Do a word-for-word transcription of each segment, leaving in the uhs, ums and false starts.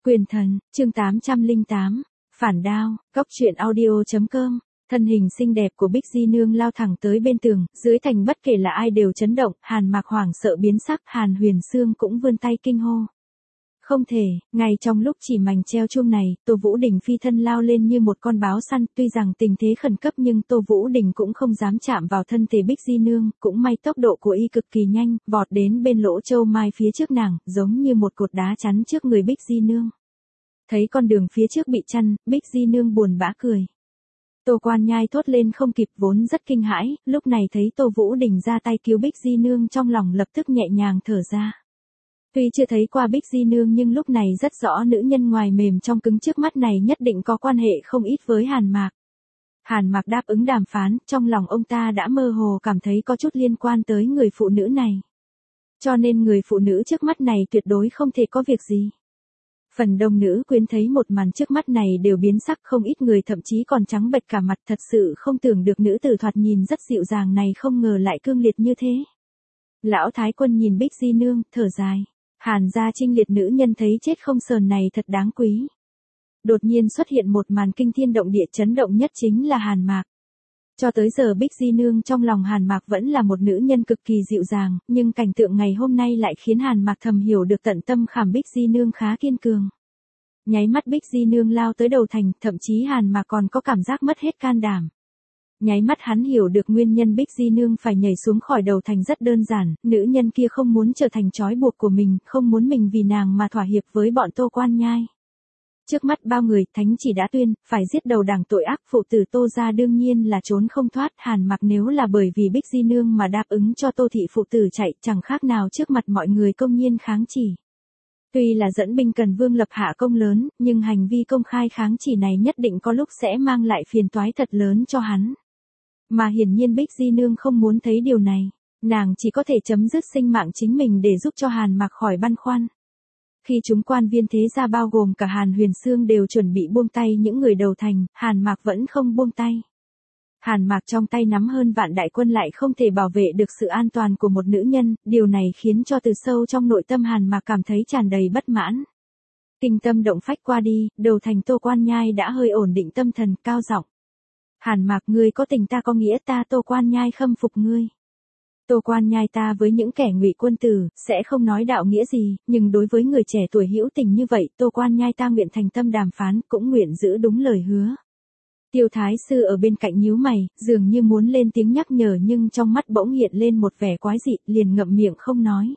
Quyền thần, chương tám trăm lẻ tám, phản đao, góc truyện audio chấm com. Thân hình xinh đẹp của Bích Di Nương lao thẳng tới bên tường, dưới thành bất kể là ai đều chấn động, Hàn Mạc hoảng sợ biến sắc, Hàn Huyền Sương cũng vươn tay kinh hô. Không thể, ngay trong lúc chỉ mảnh treo chuông này, Tô Vũ Đình phi thân lao lên như một con báo săn, tuy rằng tình thế khẩn cấp nhưng Tô Vũ Đình cũng không dám chạm vào thân thể Bích Di Nương, cũng may tốc độ của y cực kỳ nhanh, vọt đến bên lỗ châu mai phía trước nàng, giống như một cột đá chắn trước người Bích Di Nương. Thấy con đường phía trước bị chặn, Bích Di Nương buồn bã cười. Tô Quan Nhai thốt lên không kịp, vốn rất kinh hãi, lúc này thấy Tô Vũ Đình ra tay cứu Bích Di Nương trong lòng lập tức nhẹ nhàng thở ra. Tuy chưa thấy qua Bích Di Nương nhưng lúc này rất rõ nữ nhân ngoài mềm trong cứng trước mắt này nhất định có quan hệ không ít với Hàn Mạc. Hàn Mạc đáp ứng đàm phán, trong lòng ông ta đã mơ hồ cảm thấy có chút liên quan tới người phụ nữ này. Cho nên người phụ nữ trước mắt này tuyệt đối không thể có việc gì. Phần đông nữ quyến thấy một màn trước mắt này đều biến sắc, không ít người thậm chí còn trắng bệch cả mặt, thật sự không tưởng được nữ tử thoạt nhìn rất dịu dàng này không ngờ lại cương liệt như thế. Lão Thái Quân nhìn Bích Di Nương, thở dài. Hàn gia trinh liệt nữ nhân thấy chết không sờn này thật đáng quý. Đột nhiên xuất hiện một màn kinh thiên động địa, chấn động nhất chính là Hàn Mạc. Cho tới giờ Bích Di Nương trong lòng Hàn Mạc vẫn là một nữ nhân cực kỳ dịu dàng, nhưng cảnh tượng ngày hôm nay lại khiến Hàn Mạc thầm hiểu được tận tâm khảm Bích Di Nương khá kiên cường. Nháy mắt Bích Di Nương lao tới đầu thành, thậm chí Hàn Mạc còn có cảm giác mất hết can đảm. Nháy mắt hắn hiểu được nguyên nhân Bích Di Nương phải nhảy xuống khỏi đầu thành rất đơn giản, nữ nhân kia không muốn trở thành trói buộc của mình, không muốn mình vì nàng mà thỏa hiệp với bọn Tô Quan Nhai. Trước mắt bao người, thánh chỉ đã tuyên, phải giết đầu đảng tội ác, phụ tử Tô gia đương nhiên là trốn không thoát. Hàn Mạc nếu là bởi vì Bích Di Nương mà đáp ứng cho Tô thị phụ tử chạy, chẳng khác nào trước mặt mọi người công nhiên kháng chỉ. Tuy là dẫn binh cần vương lập hạ công lớn, nhưng hành vi công khai kháng chỉ này nhất định có lúc sẽ mang lại phiền toái thật lớn cho hắn. Mà hiển nhiên Bích Di Nương không muốn thấy điều này, nàng chỉ có thể chấm dứt sinh mạng chính mình để giúp cho Hàn Mạc khỏi băn khoăn. Khi chúng quan viên thế gia bao gồm cả Hàn Huyền Sương đều chuẩn bị buông tay những người đầu thành, Hàn Mạc vẫn không buông tay. Hàn Mạc trong tay nắm hơn vạn đại quân lại không thể bảo vệ được sự an toàn của một nữ nhân, điều này khiến cho từ sâu trong nội tâm Hàn Mạc cảm thấy tràn đầy bất mãn. Kinh tâm động phách qua đi, đầu thành Tô Quan Nhai đã hơi ổn định tâm thần, cao giọng. Hàn Mạc, ngươi có tình ta có nghĩa, ta Tô Quan Nhai khâm phục ngươi. Tô Quan Nhai ta với những kẻ ngụy quân tử, sẽ không nói đạo nghĩa gì, nhưng đối với người trẻ tuổi hữu tình như vậy, Tô Quan Nhai ta nguyện thành tâm đàm phán, cũng nguyện giữ đúng lời hứa. Tiêu Thái Sư ở bên cạnh nhíu mày, dường như muốn lên tiếng nhắc nhở nhưng trong mắt bỗng hiện lên một vẻ quái dị, liền ngậm miệng không nói.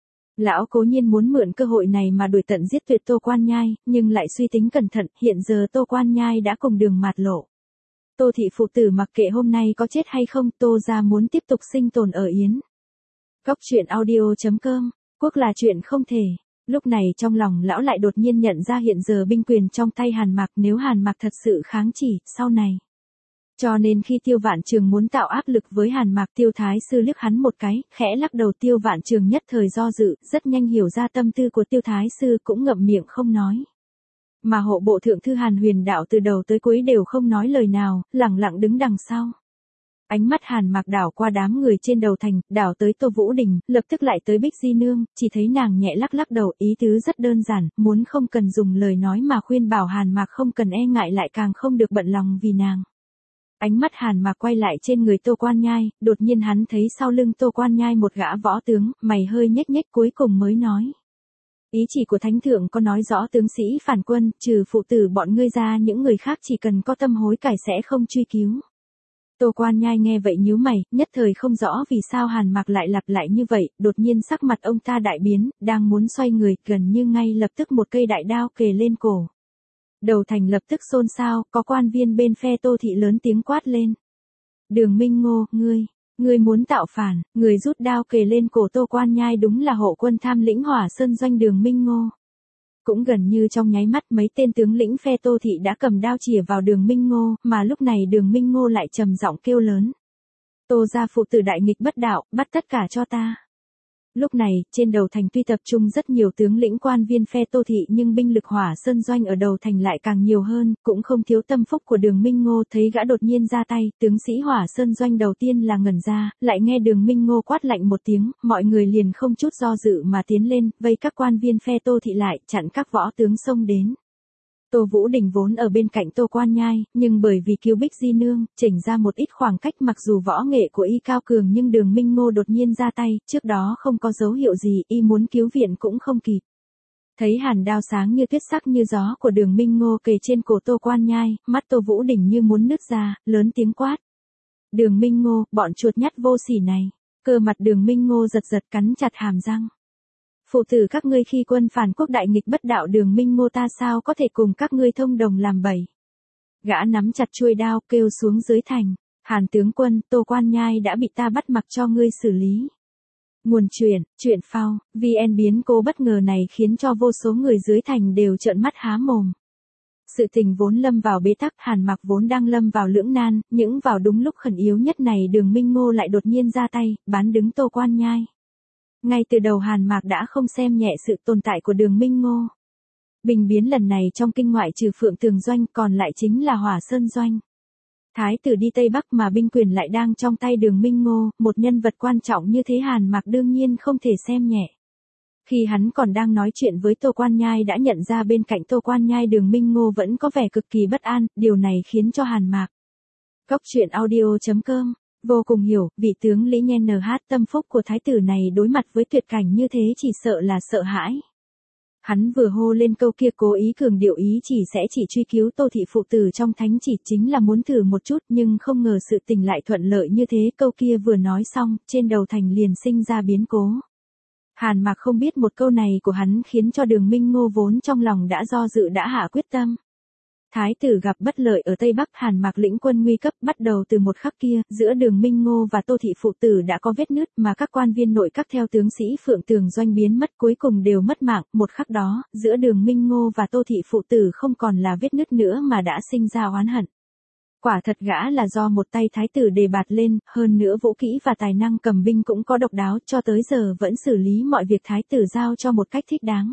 Lão cố nhiên muốn mượn cơ hội này mà đuổi tận giết tuyệt Tô Quan Nhai, nhưng lại suy tính cẩn thận, hiện giờ Tô Quan Nhai đã cùng đường mạt lộ. Tô thị phụ tử mặc kệ hôm nay có chết hay không, Tô gia muốn tiếp tục sinh tồn ở Yến. Góc truyện audio chấm com, quốc là chuyện không thể. Lúc này trong lòng lão lại đột nhiên nhận ra hiện giờ binh quyền trong tay Hàn Mạc, nếu Hàn Mạc thật sự kháng chỉ, sau này. Cho nên khi Tiêu Vạn Trường muốn tạo áp lực với Hàn Mạc, Tiêu Thái Sư liếc hắn một cái, khẽ lắc đầu. Tiêu Vạn Trường nhất thời do dự, rất nhanh hiểu ra tâm tư của Tiêu Thái Sư, cũng ngậm miệng không nói. Mà hộ bộ thượng thư Hàn Huyền Đạo từ đầu tới cuối đều không nói lời nào, lặng lặng đứng đằng sau. Ánh mắt Hàn Mạc đảo qua đám người trên đầu thành, đảo tới Tô Vũ Đình, lập tức lại tới Bích Di Nương, chỉ thấy nàng nhẹ lắc lắc đầu, ý tứ rất đơn giản, muốn không cần dùng lời nói mà khuyên bảo Hàn Mạc không cần e ngại, lại càng không được bận lòng vì nàng. Ánh mắt Hàn Mạc quay lại trên người Tô Quan Nhai, đột nhiên hắn thấy sau lưng Tô Quan Nhai một gã võ tướng, mày hơi nhếch nhếch cuối cùng mới nói. Ý chỉ của Thánh Thượng có nói rõ tướng sĩ phản quân, trừ phụ tử bọn ngươi ra những người khác chỉ cần có tâm hối cải sẽ không truy cứu. Tô Quan Nhai nghe vậy nhíu mày, nhất thời không rõ vì sao Hàn Mạc lại lặp lại như vậy, đột nhiên sắc mặt ông ta đại biến, đang muốn xoay người, gần như ngay lập tức một cây đại đao kề lên cổ. Đầu thành lập tức xôn xao, có quan viên bên phe Tô thị lớn tiếng quát lên. Đường Minh Ngô, ngươi, ngươi muốn tạo phản, người rút đao kề lên cổ Tô Quan Nhai đúng là hộ quân tham lĩnh Hỏa Sơn doanh Đường Minh Ngô. Cũng gần như trong nháy mắt mấy tên tướng lĩnh phe Tô thị đã cầm đao chĩa vào Đường Minh Ngô, mà lúc này Đường Minh Ngô lại trầm giọng kêu lớn. Tô gia phụ tử đại nghịch bất đạo, bắt tất cả cho ta. Lúc này, trên đầu thành tuy tập trung rất nhiều tướng lĩnh quan viên phe Tô Thị nhưng binh lực Hỏa Sơn Doanh ở đầu thành lại càng nhiều hơn, cũng không thiếu tâm phúc của Đường Minh Ngô. Thấy gã đột nhiên ra tay, tướng sĩ Hỏa Sơn Doanh đầu tiên là ngẩn ra, lại nghe Đường Minh Ngô quát lạnh một tiếng, mọi người liền không chút do dự mà tiến lên, vây các quan viên phe Tô Thị lại, chặn các võ tướng xông đến. Tô Vũ Đình vốn ở bên cạnh Tô Quan Nhai, nhưng bởi vì cứu Bích Di Nương, chỉnh ra một ít khoảng cách, mặc dù võ nghệ của y cao cường nhưng Đường Minh Ngô đột nhiên ra tay, trước đó không có dấu hiệu gì, y muốn cứu viện cũng không kịp. Thấy hàn đao sáng như tuyết sắc như gió của Đường Minh Ngô kề trên cổ Tô Quan Nhai, mắt Tô Vũ Đình như muốn nứt ra, lớn tiếng quát. Đường Minh Ngô, bọn chuột nhắt vô sỉ này. Cơ mặt Đường Minh Ngô giật giật cắn chặt hàm răng. Phụ tử các ngươi khi quân phản quốc đại nghịch bất đạo Đường Minh Ngô ta sao có thể cùng các ngươi thông đồng làm bậy. Gã nắm chặt chuôi đao kêu xuống dưới thành. Hàn tướng quân, Tô Quan Nhai đã bị ta bắt mặc cho ngươi xử lý. Nguồn truyện, truyện phao, vê en biến cố bất ngờ này khiến cho vô số người dưới thành đều trợn mắt há mồm. Sự tình vốn lâm vào bế tắc, Hàn Mặc vốn đang lâm vào lưỡng nan, những vào đúng lúc khẩn yếu nhất này Đường Minh Ngô lại đột nhiên ra tay, bán đứng Tô Quan Nhai. Ngay từ đầu Hàn Mạc đã không xem nhẹ sự tồn tại của Đường Minh Ngô. Bình biến lần này trong kinh ngoại trừ Phượng Tường Doanh còn lại chính là Hỏa Sơn Doanh. Thái tử đi Tây Bắc mà binh quyền lại đang trong tay Đường Minh Ngô, một nhân vật quan trọng như thế Hàn Mạc đương nhiên không thể xem nhẹ. Khi hắn còn đang nói chuyện với Tô Quan Nhai đã nhận ra bên cạnh Tô Quan Nhai Đường Minh Ngô vẫn có vẻ cực kỳ bất an, điều này khiến cho Hàn Mạc. Góc truyện audio chấm com vô cùng hiểu, vị tướng Lý Nhen en hát tâm phúc của thái tử này đối mặt với tuyệt cảnh như thế chỉ sợ là sợ hãi. Hắn vừa hô lên câu kia cố ý cường điệu ý chỉ sẽ chỉ truy cứu Tô Thị phụ tử trong thánh chỉ chính là muốn thử một chút nhưng không ngờ sự tình lại thuận lợi như thế. Câu kia vừa nói xong, trên đầu thành liền sinh ra biến cố. Hàn Mạc không biết một câu này của hắn khiến cho Đường Minh Ngô vốn trong lòng đã do dự đã hạ quyết tâm. Thái tử gặp bất lợi ở Tây Bắc, Hàn Mạc lĩnh quân nguy cấp, bắt đầu từ một khắc kia, giữa Đường Minh Ngô và Tô Thị phụ tử đã có vết nứt mà các quan viên nội các theo tướng sĩ Phượng Tường Doanh biến mất cuối cùng đều mất mạng, một khắc đó, giữa Đường Minh Ngô và Tô Thị phụ tử không còn là vết nứt nữa mà đã sinh ra oán hận. Quả thật gã là do một tay thái tử đề bạt lên, hơn nữa vũ kỹ và tài năng cầm binh cũng có độc đáo, cho tới giờ vẫn xử lý mọi việc thái tử giao cho một cách thích đáng.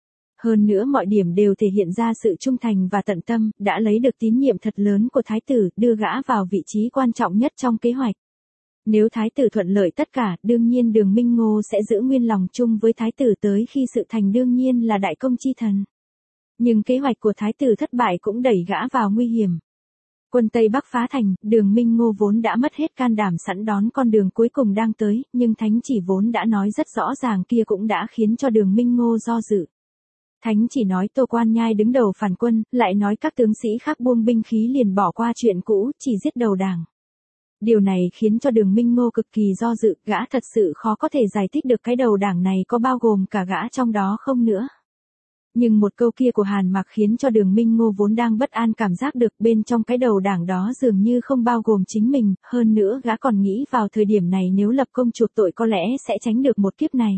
Hơn nữa mọi điểm đều thể hiện ra sự trung thành và tận tâm, đã lấy được tín nhiệm thật lớn của thái tử, đưa gã vào vị trí quan trọng nhất trong kế hoạch. Nếu thái tử thuận lợi tất cả, đương nhiên Đường Minh Ngô sẽ giữ nguyên lòng chung với thái tử tới khi sự thành đương nhiên là đại công chi thần. Nhưng kế hoạch của thái tử thất bại cũng đẩy gã vào nguy hiểm. Quân Tây Bắc phá thành, Đường Minh Ngô vốn đã mất hết can đảm sẵn đón con đường cuối cùng đang tới, nhưng thánh chỉ vốn đã nói rất rõ ràng kia cũng đã khiến cho Đường Minh Ngô do dự. Thánh chỉ nói Tô Quan Nhai đứng đầu phản quân, lại nói các tướng sĩ khác buông binh khí liền bỏ qua chuyện cũ, chỉ giết đầu đảng. Điều này khiến cho Đường Minh Ngô cực kỳ do dự, gã thật sự khó có thể giải thích được cái đầu đảng này có bao gồm cả gã trong đó không nữa. Nhưng một câu kia của Hàn Mạc khiến cho Đường Minh Ngô vốn đang bất an cảm giác được bên trong cái đầu đảng đó dường như không bao gồm chính mình, hơn nữa gã còn nghĩ vào thời điểm này nếu lập công chuộc tội có lẽ sẽ tránh được một kiếp này.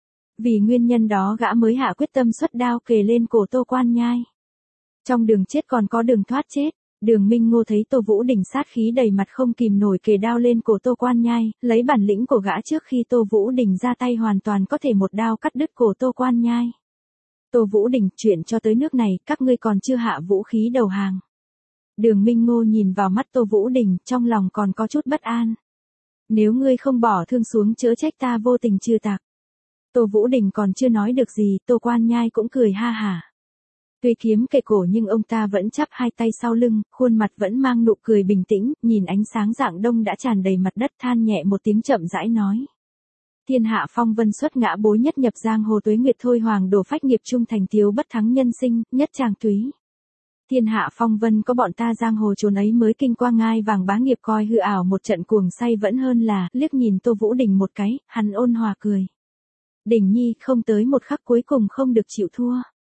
Vì nguyên nhân đó gã mới hạ quyết tâm xuất đao kề lên cổ Tô Quan Nhai. Trong đường chết còn có đường thoát chết. Đường Minh Ngô thấy Tô Vũ Đình sát khí đầy mặt không kìm nổi kề đao lên cổ Tô Quan Nhai, lấy bản lĩnh của gã trước khi Tô Vũ Đình ra tay hoàn toàn có thể một đao cắt đứt cổ Tô Quan Nhai. Tô Vũ Đình, chuyện cho tới nước này, các ngươi còn chưa hạ vũ khí đầu hàng. Đường Minh Ngô nhìn vào mắt Tô Vũ Đình, trong lòng còn có chút bất an. Nếu ngươi không bỏ thương xuống chớ trách ta vô tình trừ tặc. Tô Vũ Đình còn chưa nói được gì, Tô Quan Nhai cũng cười ha hả. Tuy kiếm kề cổ nhưng ông ta vẫn chắp hai tay sau lưng, khuôn mặt vẫn mang nụ cười bình tĩnh, nhìn ánh sáng rạng đông đã tràn đầy mặt đất than nhẹ một tiếng chậm rãi nói. Thiên hạ phong vân xuất ngã bối nhất nhập giang hồ tuế nguyệt thôi hoàng đổ phách nghiệp trung thành thiếu bất thắng nhân sinh, nhất tràng túy. Thiên hạ phong vân có bọn ta giang hồ trốn ấy mới kinh qua ngai vàng bá nghiệp coi hư ảo một trận cuồng say vẫn hơn là, liếc nhìn Tô Vũ Đình một cái, hắn ôn hòa cười. Đình nhi không tới một khắc cuối cùng không được chịu thua.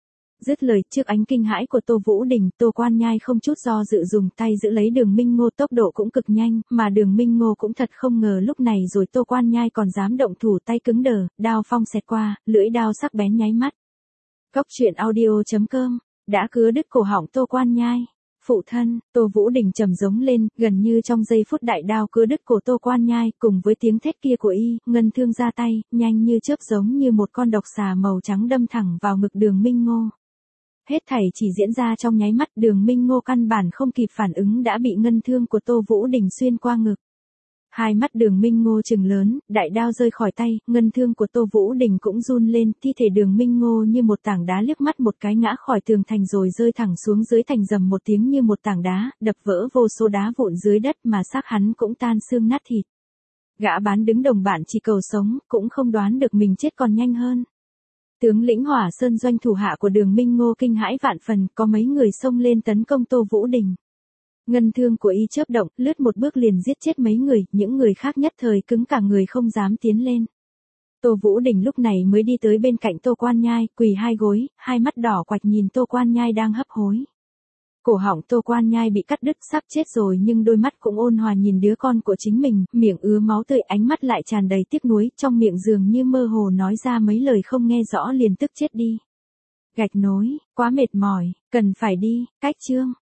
Dứt lời trước ánh kinh hãi của Tô Vũ Đình, Tô Quan Nhai không chút do dự dùng tay giữ lấy Đường Minh Ngô tốc độ cũng cực nhanh, mà Đường Minh Ngô cũng thật không ngờ lúc này rồi Tô Quan Nhai còn dám động thủ tay cứng đờ, đao phong xẹt qua, lưỡi đao sắc bén nháy mắt. Góc truyện audio chấm com đã cứa đứt cổ họng Tô Quan Nhai. Phụ thân, Tô Vũ Đình trầm giống lên, gần như trong giây phút đại đao cưa đứt cổ Tô Quan Nhai, cùng với tiếng thét kia của y, ngân thương ra tay, nhanh như chớp giống như một con độc xà màu trắng đâm thẳng vào ngực Đường Minh Ngô. Hết thảy chỉ diễn ra trong nháy mắt, Đường Minh Ngô căn bản không kịp phản ứng đã bị ngân thương của Tô Vũ Đình xuyên qua ngực. Hai mắt Đường Minh Ngô trừng lớn, đại đao rơi khỏi tay, ngân thương của Tô Vũ Đình cũng run lên, thi thể Đường Minh Ngô như một tảng đá liếc mắt một cái ngã khỏi tường thành rồi rơi thẳng xuống dưới thành, rầm một tiếng như một tảng đá, đập vỡ vô số đá vụn dưới đất mà xác hắn cũng tan xương nát thịt. Gã bán đứng đồng bạn chỉ cầu sống, cũng không đoán được mình chết còn nhanh hơn. Tướng lĩnh Hỏa Sơn doanh thủ hạ của Đường Minh Ngô kinh hãi vạn phần, có mấy người xông lên tấn công Tô Vũ Đình. Ngân thương của y chớp động, lướt một bước liền giết chết mấy người, những người khác nhất thời cứng cả người không dám tiến lên. Tô Vũ Đình lúc này mới đi tới bên cạnh Tô Quan Nhai, quỳ hai gối, hai mắt đỏ quạch nhìn Tô Quan Nhai đang hấp hối. Cổ họng Tô Quan Nhai bị cắt đứt sắp chết rồi nhưng đôi mắt cũng ôn hòa nhìn đứa con của chính mình, miệng ứa máu tươi, ánh mắt lại tràn đầy tiếc nuối, trong miệng dường như mơ hồ nói ra mấy lời không nghe rõ liền tức chết đi. Gạch nối, quá mệt mỏi, cần phải đi, cách chương.